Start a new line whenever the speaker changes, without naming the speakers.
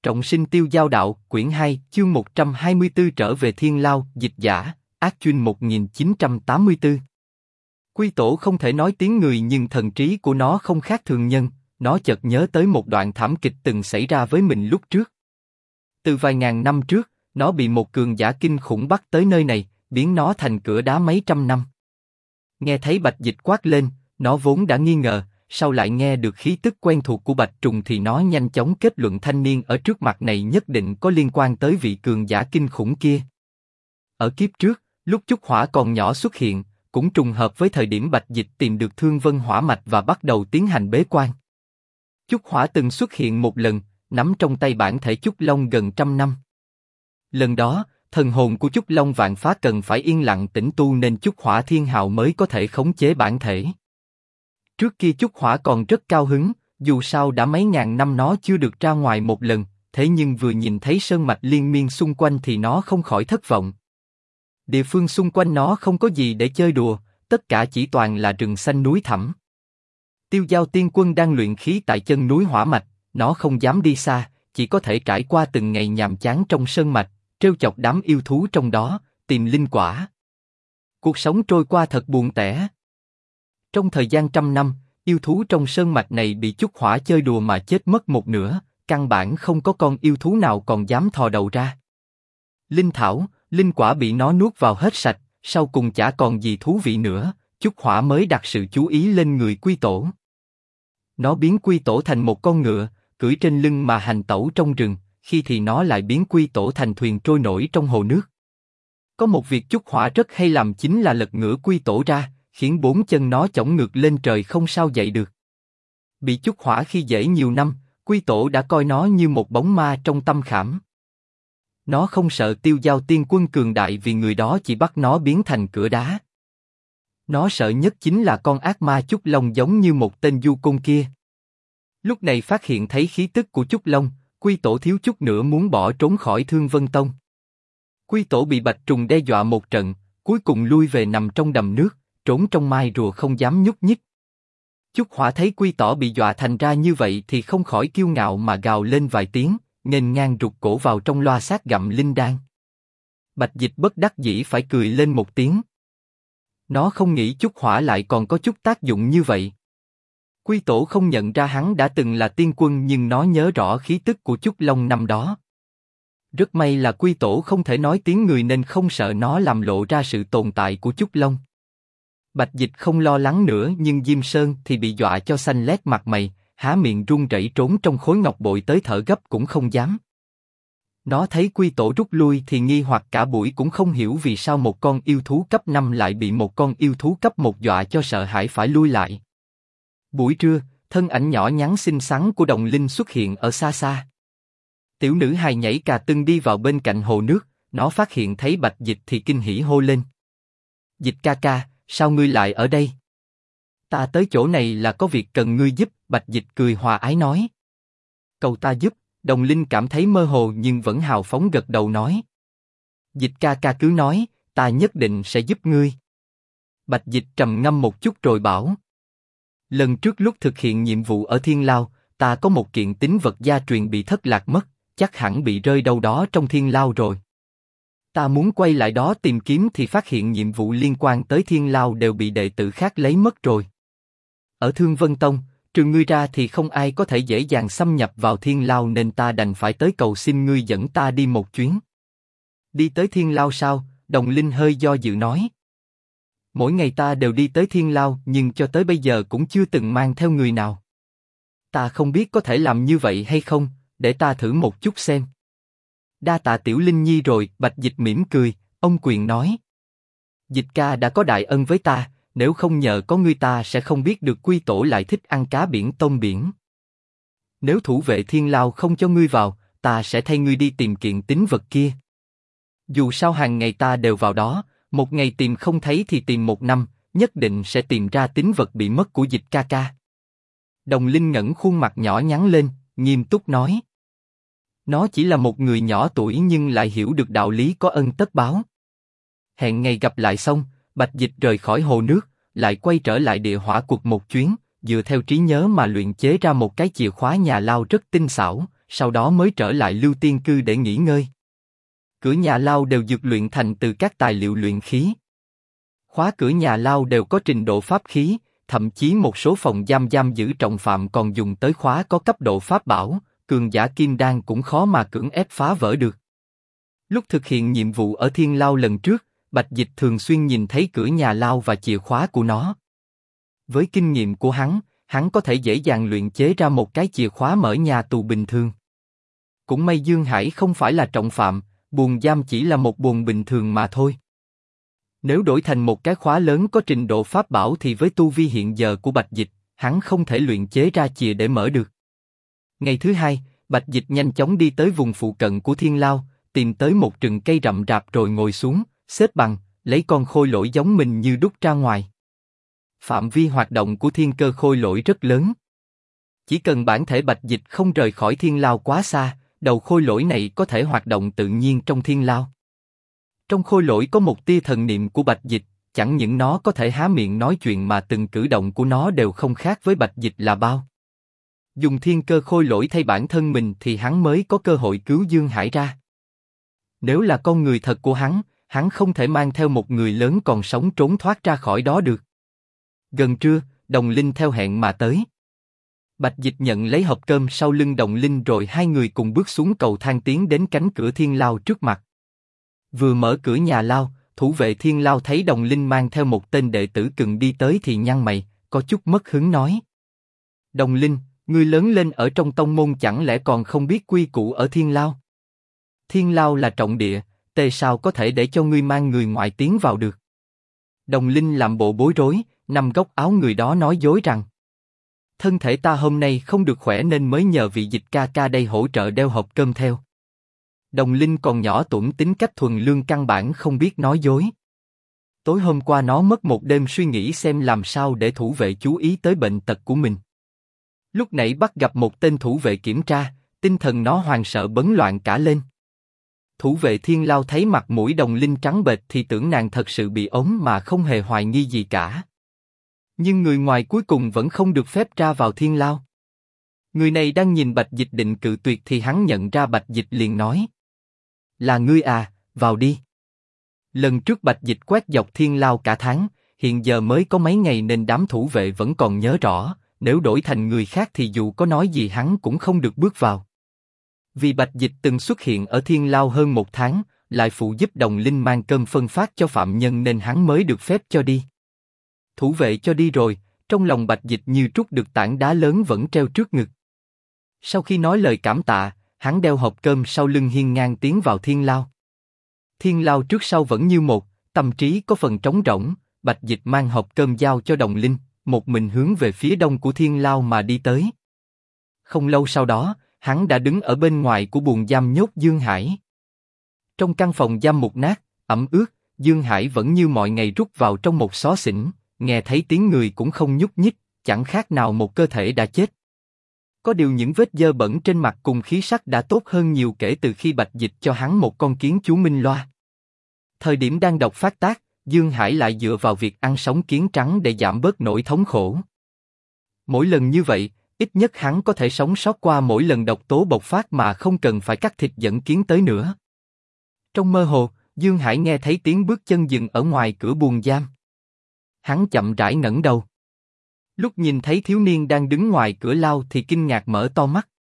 Trọng sinh tiêu giao đạo, quyển 2, chương 124 trở về thiên lao, dịch giả, Ác Chuyên 1984. Quy Tổ không thể nói tiếng người nhưng thần trí của nó không khác thường nhân, nó chợt nhớ tới một đoạn thảm kịch từng xảy ra với mình lúc trước. Từ vài ngàn năm trước, nó bị một cường giả kinh khủng bắt tới nơi này, biến nó thành cửa đá mấy trăm năm. Nghe thấy Bạch Dịch quát lên, nó vốn đã nghi ngờ, sau lại nghe được khí tức quen thuộc của Bạch Trùng thì nó nhanh chóng kết luận thanh niên ở trước mặt này nhất định có liên quan tới vị cường giả kinh khủng kia. Ở kiếp trước, lúc Chúc Hỏa còn nhỏ xuất hiện, cũng trùng hợp với thời điểm Bạch Dịch tìm được Thương Vân Hỏa Mạch và bắt đầu tiến hành bế quan. Chúc Hỏa từng xuất hiện một lần, nắm trong tay bản thể Chúc Long gần trăm năm. Lần đó, thần hồn của Chúc Long vạn phá cần phải yên lặng tĩnh tu nên Chúc Hỏa Thiên Hạo mới có thể khống chế bản thể. Trước kia Chúc Hỏa còn rất cao hứng, dù sao đã mấy ngàn năm nó chưa được ra ngoài một lần, thế nhưng vừa nhìn thấy sơn mạch liên miên xung quanh thì nó không khỏi thất vọng. Địa phương xung quanh nó không có gì để chơi đùa, tất cả chỉ toàn là rừng xanh núi thẳm. Tiêu Giao Tiên Quân đang luyện khí tại chân núi Hỏa Mạch, nó không dám đi xa, chỉ có thể trải qua từng ngày nhàm chán trong sơn mạch, trêu chọc đám yêu thú trong đó, tìm linh quả. Cuộc sống trôi qua thật buồn tẻ. Trong thời gian trăm năm, yêu thú trong sơn mạch này bị Chúc Hỏa chơi đùa mà chết mất một nửa, căn bản không có con yêu thú nào còn dám thò đầu ra. Linh thảo, linh quả bị nó nuốt vào hết sạch, sau cùng chả còn gì thú vị nữa, Chúc Hỏa mới đặt sự chú ý lên người Quy Tổ. Nó biến Quy Tổ thành một con ngựa, cưỡi trên lưng mà hành tẩu trong rừng, khi thì nó lại biến Quy Tổ thành thuyền trôi nổi trong hồ nước. Có một việc Chúc Hỏa rất hay làm chính là lật ngửa Quy Tổ ra, khiến bốn chân nó chổng ngược lên trời không sao dậy được. Bị Chúc Hỏa khi dễ nhiều năm, Quy Tổ đã coi nó như một bóng ma trong tâm khảm. Nó không sợ Tiêu Giao Tiên Quân cường đại vì người đó chỉ bắt nó biến thành cửa đá. Nó sợ nhất chính là con ác ma Chúc Long giống như một tên du côn kia. Lúc này phát hiện thấy khí tức của Chúc Long, Quy Tổ thiếu chút nữa muốn bỏ trốn khỏi Thương Vân Tông. Quy Tổ bị Bạch Trùng đe dọa một trận, cuối cùng lui về nằm trong đầm nước, trốn trong mai rùa không dám nhúc nhích. Chúc Hỏa thấy Quy Tổ bị dọa thành ra như vậy thì không khỏi kiêu ngạo mà gào lên vài tiếng, nghênh ngang rụt cổ vào trong loa sát gặm linh đan. Bạch Dịch bất đắc dĩ phải cười lên một tiếng. Nó không nghĩ Chúc Hỏa lại còn có chút tác dụng như vậy. Quy Tổ không nhận ra hắn đã từng là tiên quân nhưng nó nhớ rõ khí tức của Chúc Long năm đó. Rất may là Quy Tổ không thể nói tiếng người nên không sợ nó làm lộ ra sự tồn tại của Chúc Long. Bạch Dịch không lo lắng nữa nhưng Diêm Sơn thì bị dọa cho xanh lét mặt mày, há miệng run rẩy trốn trong khối ngọc bội tới thở gấp cũng không dám. Nó thấy Quy Tổ rút lui thì nghi hoặc cả buổi cũng không hiểu vì sao một con yêu thú cấp 5 lại bị một con yêu thú cấp 1 dọa cho sợ hãi phải lui lại. Buổi trưa, thân ảnh nhỏ nhắn xinh xắn của Đồng Linh xuất hiện ở xa xa. Tiểu nữ hài nhảy cà tưng đi vào bên cạnh hồ nước, nó phát hiện thấy Bạch Dịch thì kinh hỉ hô lên. Dịch ca ca, sao ngươi lại ở đây? Ta tới chỗ này là có việc cần ngươi giúp, Bạch Dịch cười hòa ái nói. Cầu ta giúp, Đồng Linh cảm thấy mơ hồ nhưng vẫn hào phóng gật đầu nói. Dịch ca ca cứ nói, ta nhất định sẽ giúp ngươi. Bạch Dịch trầm ngâm một chút rồi bảo. Lần trước lúc thực hiện nhiệm vụ ở Thiên Lao, ta có một kiện tín vật gia truyền bị thất lạc mất, chắc hẳn bị rơi đâu đó trong Thiên Lao rồi. Ta muốn quay lại đó tìm kiếm thì phát hiện nhiệm vụ liên quan tới Thiên Lao đều bị đệ tử khác lấy mất rồi. Ở Thương Vân Tông, trừ ngươi ra thì không ai có thể dễ dàng xâm nhập vào Thiên Lao nên ta đành phải tới cầu xin ngươi dẫn ta đi một chuyến. Đi tới Thiên Lao sao? Đồng Linh hơi do dự nói. Mỗi ngày ta đều đi tới Thiên Lao nhưng cho tới bây giờ cũng chưa từng mang theo người nào. Ta không biết có thể làm như vậy hay không, để ta thử một chút xem. Đa tạ Tiểu Linh Nhi rồi, Bạch Dịch mỉm cười, ông quyền nói. Dịch ca đã có đại ân với ta, nếu không nhờ có ngươi ta sẽ không biết được Quy Tổ lại thích ăn cá biển tôm biển. Nếu thủ vệ Thiên Lao không cho ngươi vào, ta sẽ thay ngươi đi tìm kiện tín vật kia. Dù sao hàng ngày ta đều vào đó, một ngày tìm không thấy thì tìm một năm, nhất định sẽ tìm ra tín vật bị mất của Dịch ca ca. Đồng Linh ngẩng khuôn mặt nhỏ nhắn lên, nghiêm túc nói. Nó chỉ là một người nhỏ tuổi nhưng lại hiểu được đạo lý có ân tất báo. Hẹn ngày gặp lại xong, Bạch Dịch rời khỏi hồ nước, lại quay trở lại địa hỏa cuộc một chuyến, dựa theo trí nhớ mà luyện chế ra một cái chìa khóa nhà lao rất tinh xảo, sau đó mới trở lại Lưu Tiên Cư để nghỉ ngơi. Cửa nhà lao đều dược luyện thành từ các tài liệu luyện khí. Khóa cửa nhà lao đều có trình độ pháp khí, thậm chí một số phòng giam giữ trọng phạm còn dùng tới khóa có cấp độ pháp bảo, cường giả kim đan cũng khó mà cưỡng ép phá vỡ được. Lúc thực hiện nhiệm vụ ở Thiên Lao lần trước, Bạch Dịch thường xuyên nhìn thấy cửa nhà lao và chìa khóa của nó. Với kinh nghiệm của hắn có thể dễ dàng luyện chế ra một cái chìa khóa mở nhà tù bình thường. Cũng may Dương Hải không phải là trọng phạm, buồng giam chỉ là một buồng bình thường mà thôi. Nếu đổi thành một cái khóa lớn có trình độ pháp bảo thì với tu vi hiện giờ của Bạch Dịch, hắn không thể luyện chế ra chìa để mở được. Ngày thứ hai, Bạch Dịch nhanh chóng đi tới vùng phụ cận của Thiên Lao, tìm tới một rừng cây rậm rạp rồi ngồi xuống, xếp bằng, lấy con khôi lỗi giống mình như đút ra ngoài. Phạm vi hoạt động của thiên cơ khôi lỗi rất lớn. Chỉ cần bản thể Bạch Dịch không rời khỏi Thiên Lao quá xa, đầu khôi lỗi này có thể hoạt động tự nhiên trong Thiên Lao. Trong khôi lỗi có một tia thần niệm của Bạch Dịch, chẳng những nó có thể há miệng nói chuyện mà từng cử động của nó đều không khác với Bạch Dịch là bao. Dùng thiên cơ khôi lỗi thay bản thân mình thì hắn mới có cơ hội cứu Dương Hải ra. Nếu là con người thật của hắn không thể mang theo một người lớn còn sống trốn thoát ra khỏi đó được. Gần trưa, Đồng Linh theo hẹn mà tới. Bạch Dịch nhận lấy hộp cơm sau lưng Đồng Linh rồi hai người cùng bước xuống cầu thang tiến đến cánh cửa Thiên Lao trước mặt. Vừa mở cửa nhà lao, thủ vệ Thiên Lao thấy Đồng Linh mang theo một tên đệ tử cừng đi tới thì nhăn mày, có chút mất hứng nói. Đồng Linh, ngươi lớn lên ở trong tông môn chẳng lẽ còn không biết quy củ ở Thiên Lao? Thiên Lao là trọng địa, sao có thể để cho ngươi mang người ngoại tiến vào được? Đồng Linh làm bộ bối rối, nằm góc áo người đó nói dối rằng thân thể ta hôm nay không được khỏe nên mới nhờ vị Dịch ca ca đây hỗ trợ đeo hộp cơm theo. Đồng Linh còn nhỏ tuổi tính cách thuần lương căn bản không biết nói dối. Tối hôm qua nó mất một đêm suy nghĩ xem làm sao để thủ vệ chú ý tới bệnh tật của mình. Lúc nãy bắt gặp một tên thủ vệ kiểm tra, tinh thần nó hoảng sợ bấn loạn cả lên. Thủ vệ Thiên Lao thấy mặt mũi Đồng Linh trắng bệch thì tưởng nàng thật sự bị ốm mà không hề hoài nghi gì cả. Nhưng người ngoài cuối cùng vẫn không được phép ra vào Thiên Lao. Người này đang nhìn Bạch Dịch định cự tuyệt thì hắn nhận ra Bạch Dịch liền nói. Là ngươi à, vào đi. Lần trước Bạch Dịch quét dọc Thiên Lao cả tháng, hiện giờ mới có mấy ngày nên đám thủ vệ vẫn còn nhớ rõ, nếu đổi thành người khác thì dù có nói gì hắn cũng không được bước vào. Vì Bạch Dịch từng xuất hiện ở Thiên Lao hơn một tháng, lại phụ giúp Đồng Linh mang cơm phân phát cho phạm nhân nên hắn mới được phép cho đi. Thủ vệ cho đi rồi, trong lòng Bạch Dịch như trút được tảng đá lớn vẫn treo trước ngực. Sau khi nói lời cảm tạ, hắn đeo hộp cơm sau lưng hiên ngang tiến vào Thiên Lao. Thiên Lao trước sau vẫn như một, tâm trí có phần trống rỗng, Bạch Dịch mang hộp cơm giao cho Đồng Linh, một mình hướng về phía đông của Thiên Lao mà đi tới. Không lâu sau đó, hắn đã đứng ở bên ngoài của buồng giam nhốt Dương Hải. Trong căn phòng giam mục nát, ẩm ướt, Dương Hải vẫn như mọi ngày rút vào trong một xó xỉnh, nghe thấy tiếng người cũng không nhúc nhích, chẳng khác nào một cơ thể đã chết. Có điều những vết dơ bẩn trên mặt cùng khí sắc đã tốt hơn nhiều kể từ khi Bạch Dịch cho hắn một con kiến chú Minh Loa. Thời điểm đang độc phát tác, Dương Hải lại dựa vào việc ăn sống kiến trắng để giảm bớt nỗi thống khổ. Mỗi lần như vậy, ít nhất hắn có thể sống sót qua mỗi lần độc tố bộc phát mà không cần phải cắt thịt dẫn kiến tới nữa. Trong mơ hồ, Dương Hải nghe thấy tiếng bước chân dừng ở ngoài cửa buồng giam. Hắn chậm rãi ngẩng đầu. Lúc nhìn thấy thiếu niên đang đứng ngoài cửa lao thì kinh ngạc mở to mắt.